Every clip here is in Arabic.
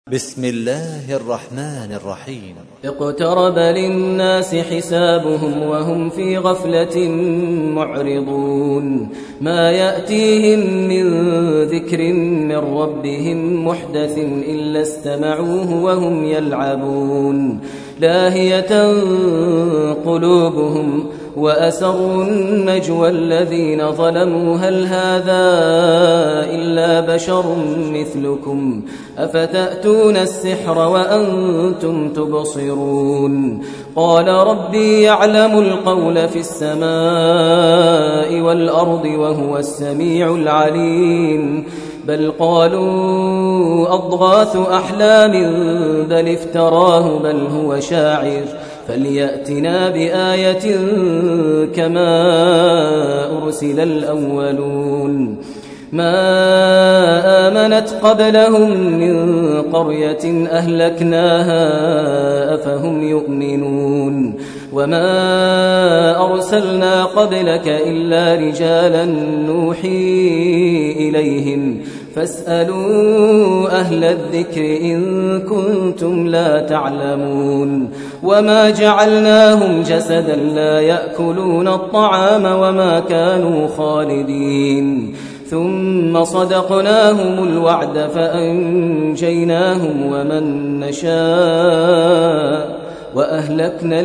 بسم الله الرحمن الرحيم. اقترب للناس حسابهم وهم في غفلة معرضون ما يأتيهم من ذكر من ربهم محدث إلا استمعوه وهم يلعبون لاهية قلوبهم وأسروا النجوى الذين ظلموا هل هذا إلا بشر مثلكم أفتأتون السحر وأنتم تبصرون قال ربي يعلم القول في السماء والأرض وهو السميع العليم بل قالوا أضغاث أحلام بل افتراه بل هو شاعر فليأتنا بآية كما أرسل الأولون ما آمنت قبلهم من قرية أهلكناها أفهم يؤمنون وما أرسلنا قبلك إلا رجالا نوحي إليهم فاسألوا أهل الذكر إن كنتم لا تعلمون وما جعلناهم جسدا لا يأكلون الطعام وما كانوا خالدين ثم صدقناهم الوعد فأنجيناهم ومن نشاء وأهلكنا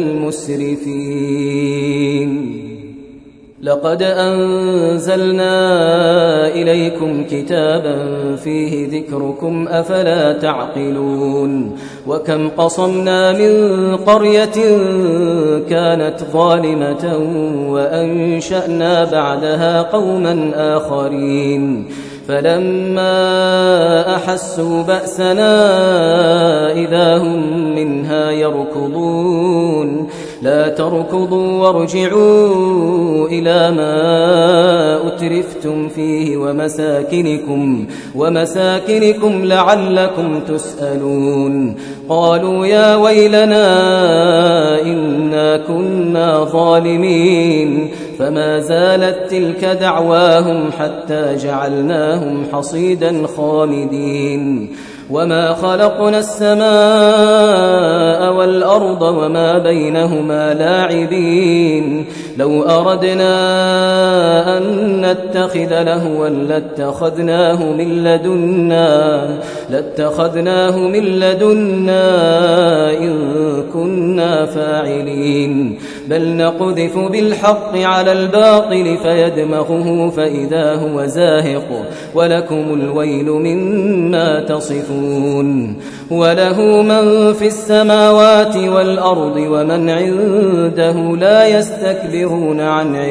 المسرفين لقد أنزلنا إليكم كتابا فيه ذكركم أفلا تعقلون وكم قصمنا من قرية كانت ظالمة وأنشأنا بعدها قوما آخرين فلما أحسوا بأسنا إذا هم منها يركضون لا تركضوا وارجعوا إلى ما أترفتم فيه ومساكنكم لعلكم تسألون قالوا يا ويلنا إنا كنا ظالمين فما زالت تلك دعواهم حتى جعلناهم حصيدا خامدين وما خلقنا السماء والأرض وما بينهما لاعبين لو أردنا أن نتخذ لهوا لاتخذناه من لدنا إن كنا فاعلين بل نقذف بالحق على الباطل فيدمغه فإذا هو زاهق ولكم الويل مما تصفون وله من في السماوات والأرض ومن عنده لا يستكبرون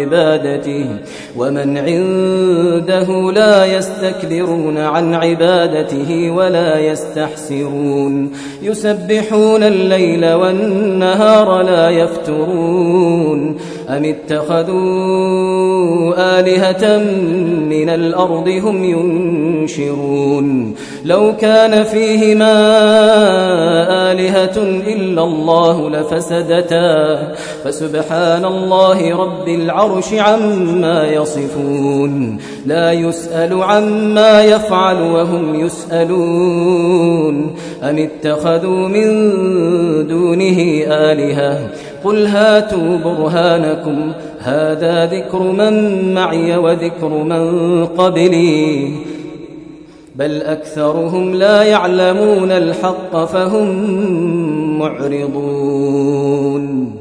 عن عبادته ولا يستحسرون يسبحون الليل والنهار لا يفترون أم اتخذوا آلهة من الأرض هم ينشرون لو كان فيهما آلهة إلا الله لفسدتا فسبحان الله رب العرش عما يصفون لا يسأل عما يفعل وهم يسألون أم اتخذوا من دونه آلهة قل هاتوا برهانكم هذا ذكر من معي وذكر من قبلي بل أكثرهم لا يعلمون الحق فهم معرضون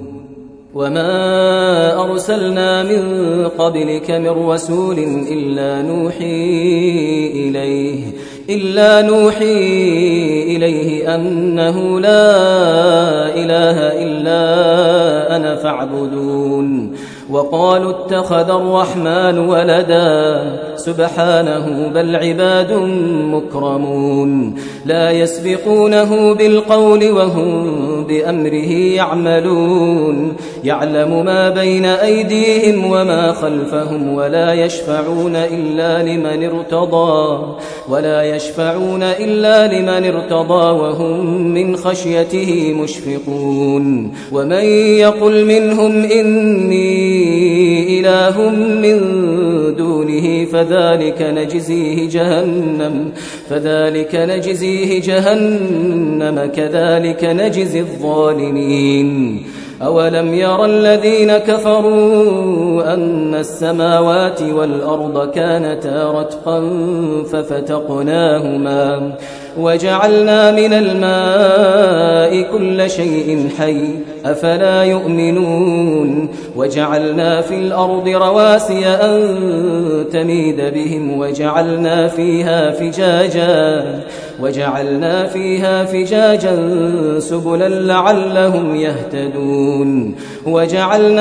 وما أرسلنا من قبلك من رسول إلا نوحي إليه أنه لا إله إلا أنا فاعبدون وقالوا اتخذ الرحمن ولدا سبحانه بل عباد مكرمون لا يسبقونه بالقول وهم بأمره يعملون يعلم ما بين أيديهم وما خلفهم ولا يشفعون إلا لمن ارتضى وهم من خشيته مشفقون ومن يقل منهم إني إله من دونه فذلك نجزيه جهنم كذلك نجزي الظالمين. أولم ير الذين كفروا أن السماوات والأرض كانتا رتقا ففتقناهما وجعلنا من الماء كل شيء حي أفلا يؤمنون. وجعلنا في الأرض رواسي أن تميد بهم وجعلنا فيها فجاجا سبلا لعلهم يهتدون. وجعلنا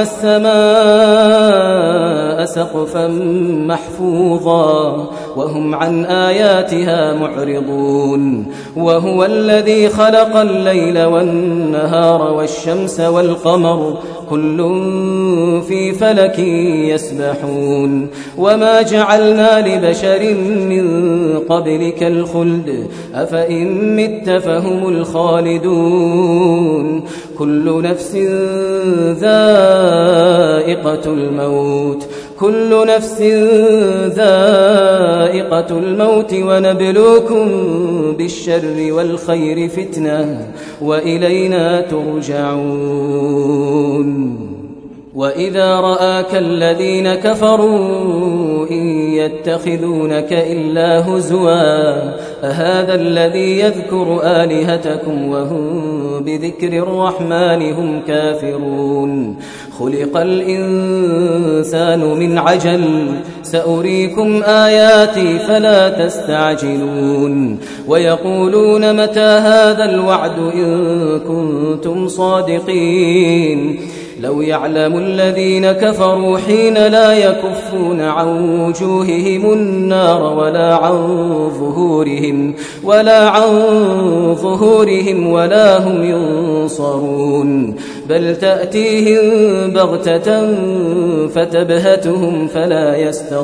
السماء سقفا محفوظا وهم عن آياتها معرضون. وهو الذي خلق الليل والنهار والشمس والقمر كل في فلك يسبحون. وما جعلنا لبشر من قبلك الخلد أفإن مت فهم الخالدون. كل نفس ذائقة الموت ونبلوكم بالشر والخير فتنة وإلينا ترجعون. وإذا رآك الذين كفروا إن يتخذونك إلا هزوا أهذا الذي يذكر آلهتكم وهم بذكر الرحمن هم كافرون. خلق الإنسان من عجل سأريكم آياتي فلا تستعجلون. ويقولون متى هذا الوعد إن كنتم صادقين. لو يعلم الذين كفروا حين لا يكفون عن وجوههم النار ولا عن ظهورهم ولا هم ينصرون. بل تأتيهم بغتة فتبهتهم فلا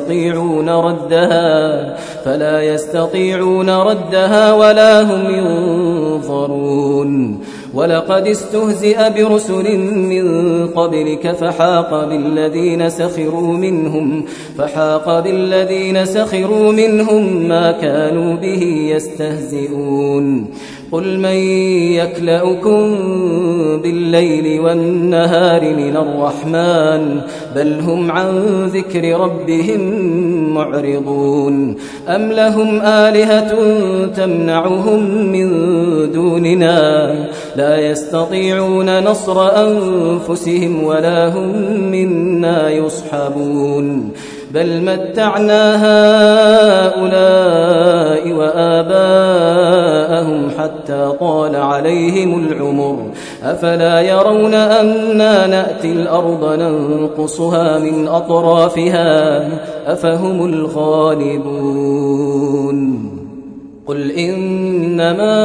يستطيعون ردها ولا هم ينظرون. ولقد استهزئ برسل من قبلك فحاق بالذين سخروا منهم ما كانوا به يستهزئون. قل من يكلؤكم بالليل والنهار من الرحمن بل هم عن ذكر ربهم معرضون. أم لهم آلهة تمنعهم من دوننا لا يستطيعون نصر أنفسهم ولا هم منا يصحبون. بل متعنا هؤلاء وآباءهم حتى طال عليهم العمر أفلا يرون أنا نأتي الأرض ننقصها من أطرافها أفهم الغالبون. قل إنما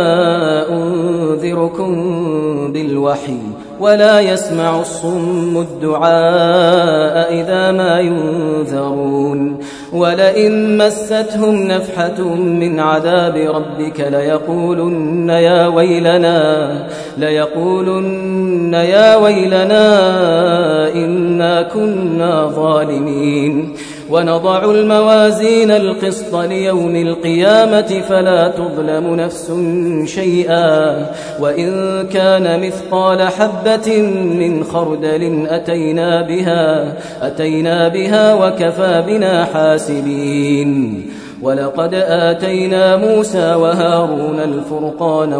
أنذركم بالوحي ولا يسمع الصم الدعاء إذا ما ينذرون. ولئن مستهم نفحة من عذاب ربك ليقولن يا ويلنا إنا كنا ظالمين. ونضع الموازين القسط ليوم القيامة فلا تظلم نفس شيئا وإن كان مثقال حبة من خردل أتينا بها وكفى بنا حاسبين. ولقد آتينا موسى وهارون الفرقان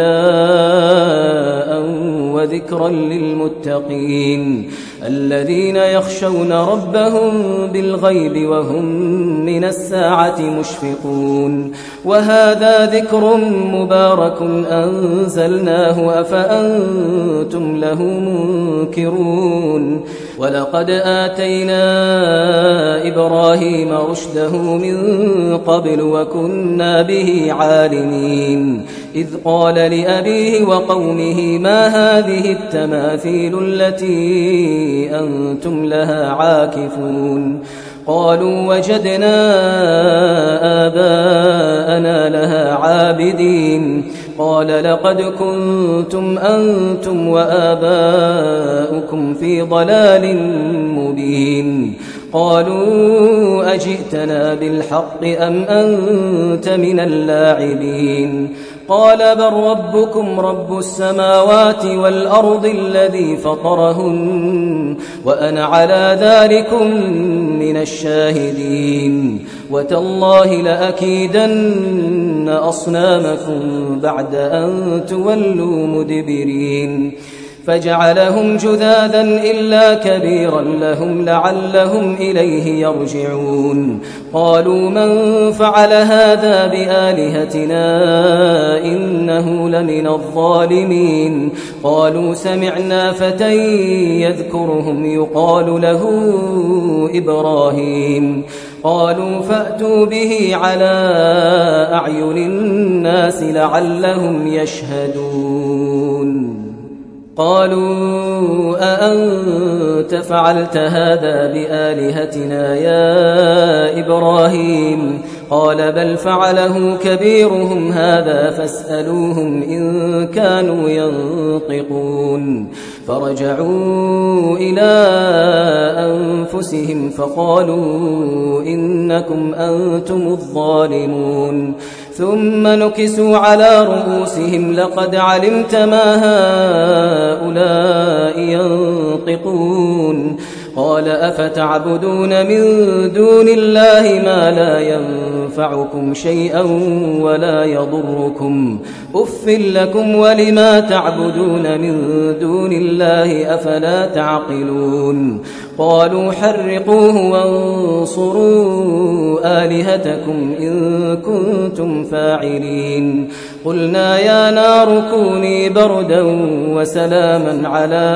وضياء وذكرا للمتقين الذين يخشون ربهم بالغيب وهم من الساعة مشفقون. وهذا ذكر مبارك أنزلناه أفأنتم له منكرون. ولقد آتينا إبراهيم رشده من قبل وكنا به عالمين. إذ قال لأبيه وقومه ما هذه التماثيل التي أنتم لها عاكفون. قالوا وجدنا آباءنا لها عابدين قال لقد كنتم أنتم وآباؤكم في ضلال مبين قالوا أجئتنا بالحق أم أنت من اللاعبين قال بل ربكم رب السماوات والأرض الذي فطرهن وأنا على ذلكم من الشاهدين وتالله لأكيدن أصنامكم بعد أن تولوا مدبرين فجعلهم جذاذا إلا كبيرا لهم لعلهم إليه يرجعون قالوا من فعل هذا بآلهتنا إنه لمن الظالمين قالوا سمعنا فتى يذكرهم يقال له إبراهيم قالوا فأتوا به على أعين الناس لعلهم يشهدون قالوا أأنت فعلت هذا بآلهتنا يا إبراهيم قال بل فعله كبيرهم هذا فاسألوهم إن كانوا ينطقون فرجعوا إلى أنفسهم فقالوا إنكم أنتم الظالمون ثم نكسوا على رؤوسهم لقد علمت ما هؤلاء ينطقون قال أفتعبدون من دون الله ما لا ينفعكم شيئا ولا يضركم أف لكم ولما تعبدون من دون الله أفلا تعقلون قالوا حرقوه وانصروا آلهتكم إن كنتم فاعلين قلنا يا نار كوني بردا وسلاما على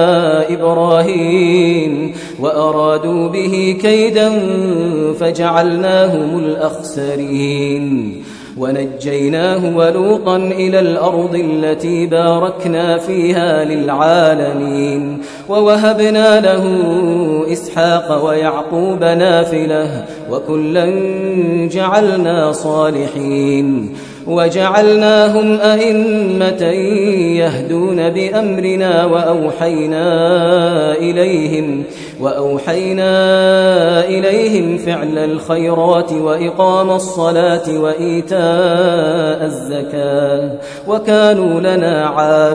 إبراهيم وأرادوا به كيدا فجعلناهم الأخسرين ونجيناه ولوطا إلى الأرض التي باركنا فيها للعالمين ووهبنا له إسحاق ويعقوب نافلة وكلا جعلنا صالحين وجعلناهم أئمة يهدون بأمرنا وأوحينا إليهم فعل الخيرات وإقام الصلاة وإيتاء الزكاة وكانوا لنا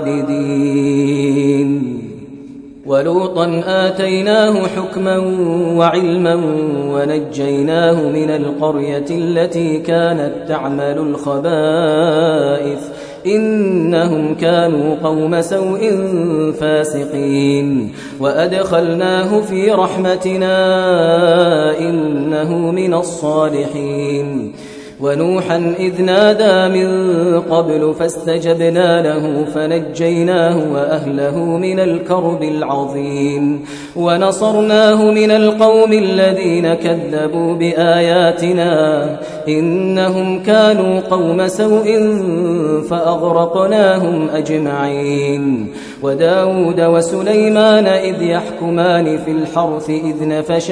عابدين ولوطا آتيناه حكما وعلما ونجيناه من القرية التي كانت تعمل الخبائث إنهم كانوا قوم سوء فاسقين وأدخلناه في رحمتنا إنه من الصالحين ونوحا إذ نادى من قبل فاستجبنا له فنجيناه وأهله من الكرب العظيم ونصرناه من القوم الذين كذبوا بآياتنا إنهم كانوا قوم سوء فأغرقناهم أجمعين وداود وسليمان إذ يحكمان في الحرث إذ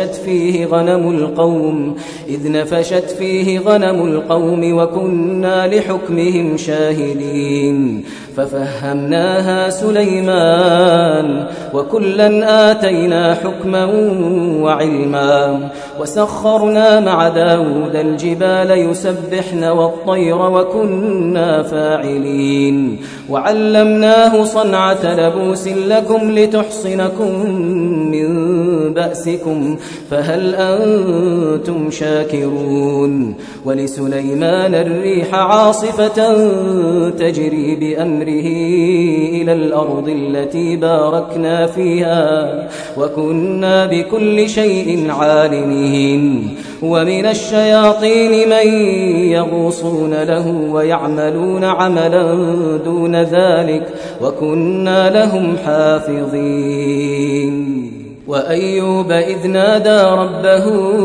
نفشت فيه غنم القوم وكنا لحكمهم شاهدين ففهمناها سليمان وكلا آتينا حكما وعلما وسخرنا مع داود الجبال يسبحن والطير وكنا فاعلين وعلمناه صنعة لبوس لكم لتحصنكم من بأسكم فهل أنتم شاكرون ولسليمان الريح عاصفة تجري بأمره إلى الأرض التي باركنا فيها وكنا بكل شيء عالمين ومن الشياطين من يغوصون له ويعملون عملا دون ذلك وكنا لهم حافظين وأيوب إذ نادى ربه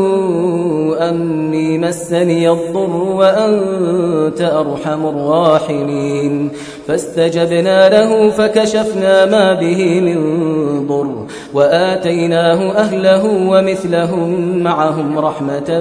أني مسني الضر وأنت أرحم الراحمين فاستجبنا له فكشفنا ما به من ضر وآتيناه أهله ومثلهم معهم رحمة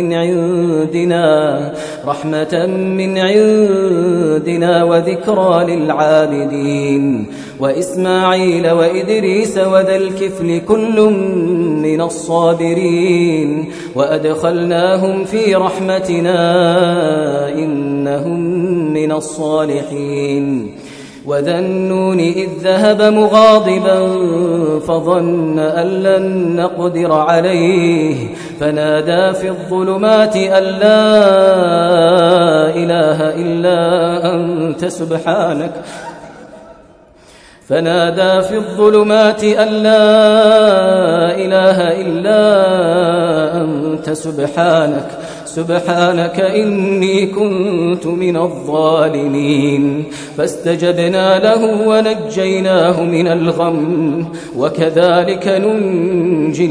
من عندنا وذكرى للعابدين وإسماعيل وإدريس وذا الكفل كل من الصابرين وأدخلناهم في رحمتنا إنهم من الصالحين وذا النون إذ ذهب مغاضبا فظن أن لن نقدر عليه فنادى في الظلمات أن لا إله إلا أنت سبحانك إني كنت من الظالمين فاستجبنا له ونجيناه من الغم وكذلك ننجي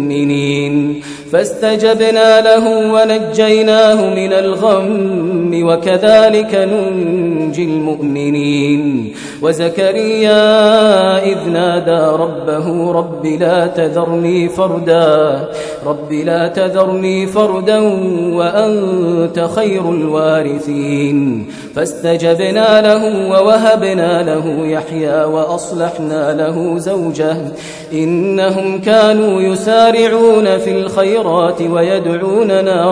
المؤمنين وزكريا إذ نادى ربه رب لا تذرني فردا وأنت خير الوارثين فاستجبنا له ووهبنا له يحيى وأصلحنا له زوجه إنهم كانوا يسارعون في الخيرات ويدعوننا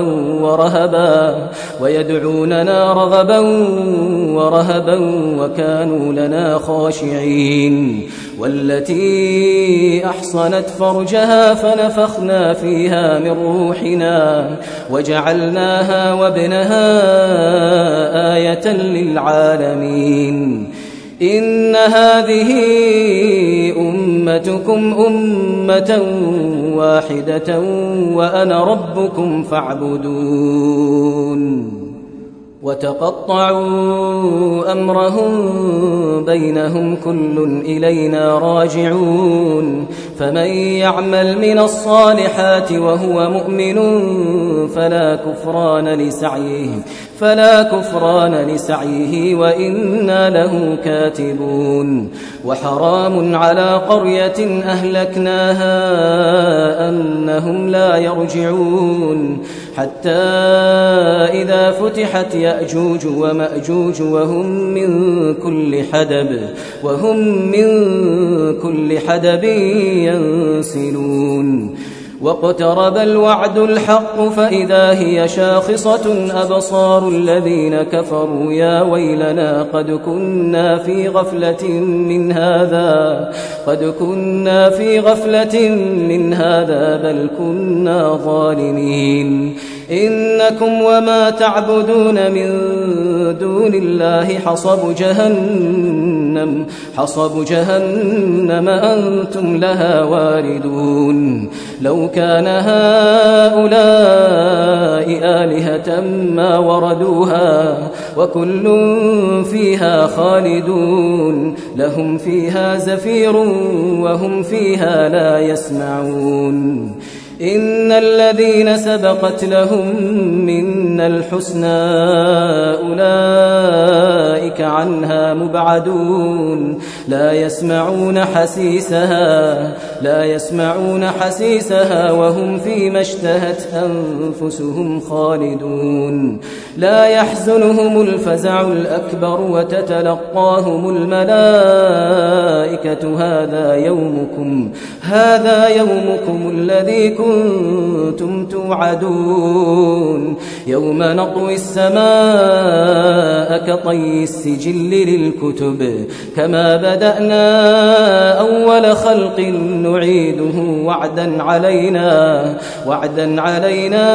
رغبا ورهبا وكانوا لنا خاشعين والتي أحصنت فرجها فنفخنا فيها من روحنا وجعلناها وابنها آية للعالمين إن هذه أمتكم أمة واحدة وأنا ربكم فاعبدون وتقطعوا أمرهم بينهم كل إلينا راجعون فمن يعمل من الصالحات وهو مؤمن فلا كفران لسعيه وإنا له كاتبون وحرام على قرية أهلكناها أنهم لا يرجعون حتى إذا فتحت يأجوج ومأجوج وهم من كل حدب ينسلون واقترب الوعد الحق فإذا هي شاخصة أبصار الذين كفروا يا ويلنا قد كنا في غفلة من هذا بل كنا ظالمين إنكم وما تعبدون من دون الله حصب جهنم أنتم لها واردون لو كان هؤلاء آلهة ما وردوها وكل فيها خالدون لهم فيها زفير وهم فيها لا يسمعون إن الذين سبقت لهم منا الحسنى أولئك عنها مبعدون لا يسمعون حسيسها وهم فيما اشتهت أنفسهم خالدون لا يحزنهم الفزع الأكبر وتتلقاهم الملائكة هذا يومكم الذي كنتم توعدون يوم نطوي السماء كطي السجل للكتب كما بدأنا أول خلق نعيده وعدا علينا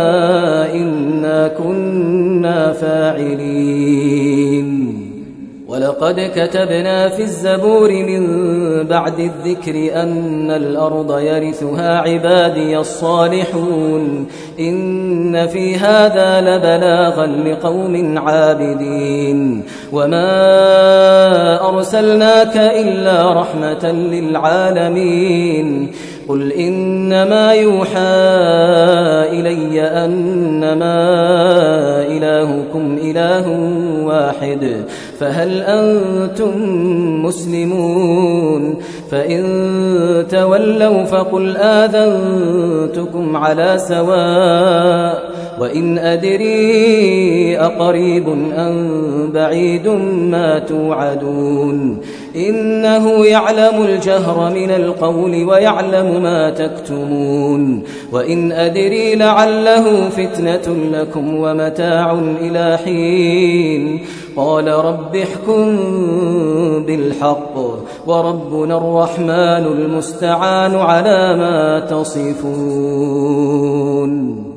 إنا كنا فاعلين ولقد كتبنا في الزبور من بعد الذكر أن الأرض يرثها عبادي الصالحون إن في هذا لبلاغا لقوم عابدين وما أرسلناك إلا رحمة للعالمين قل إنما يوحى إلي أنما إلهكم إله واحد فهل أنتم مسلمون فإن تولوا فقل آذنتكم على سواء وإن أدري أقريب أم بعيد ما توعدون إنه يعلم الجهر من القول ويعلم ما تكتمون وإن أدري لعله فتنة لكم ومتاع إلى حين قال رب احكم بالحق وربنا الرحمن المستعان على ما تصفون.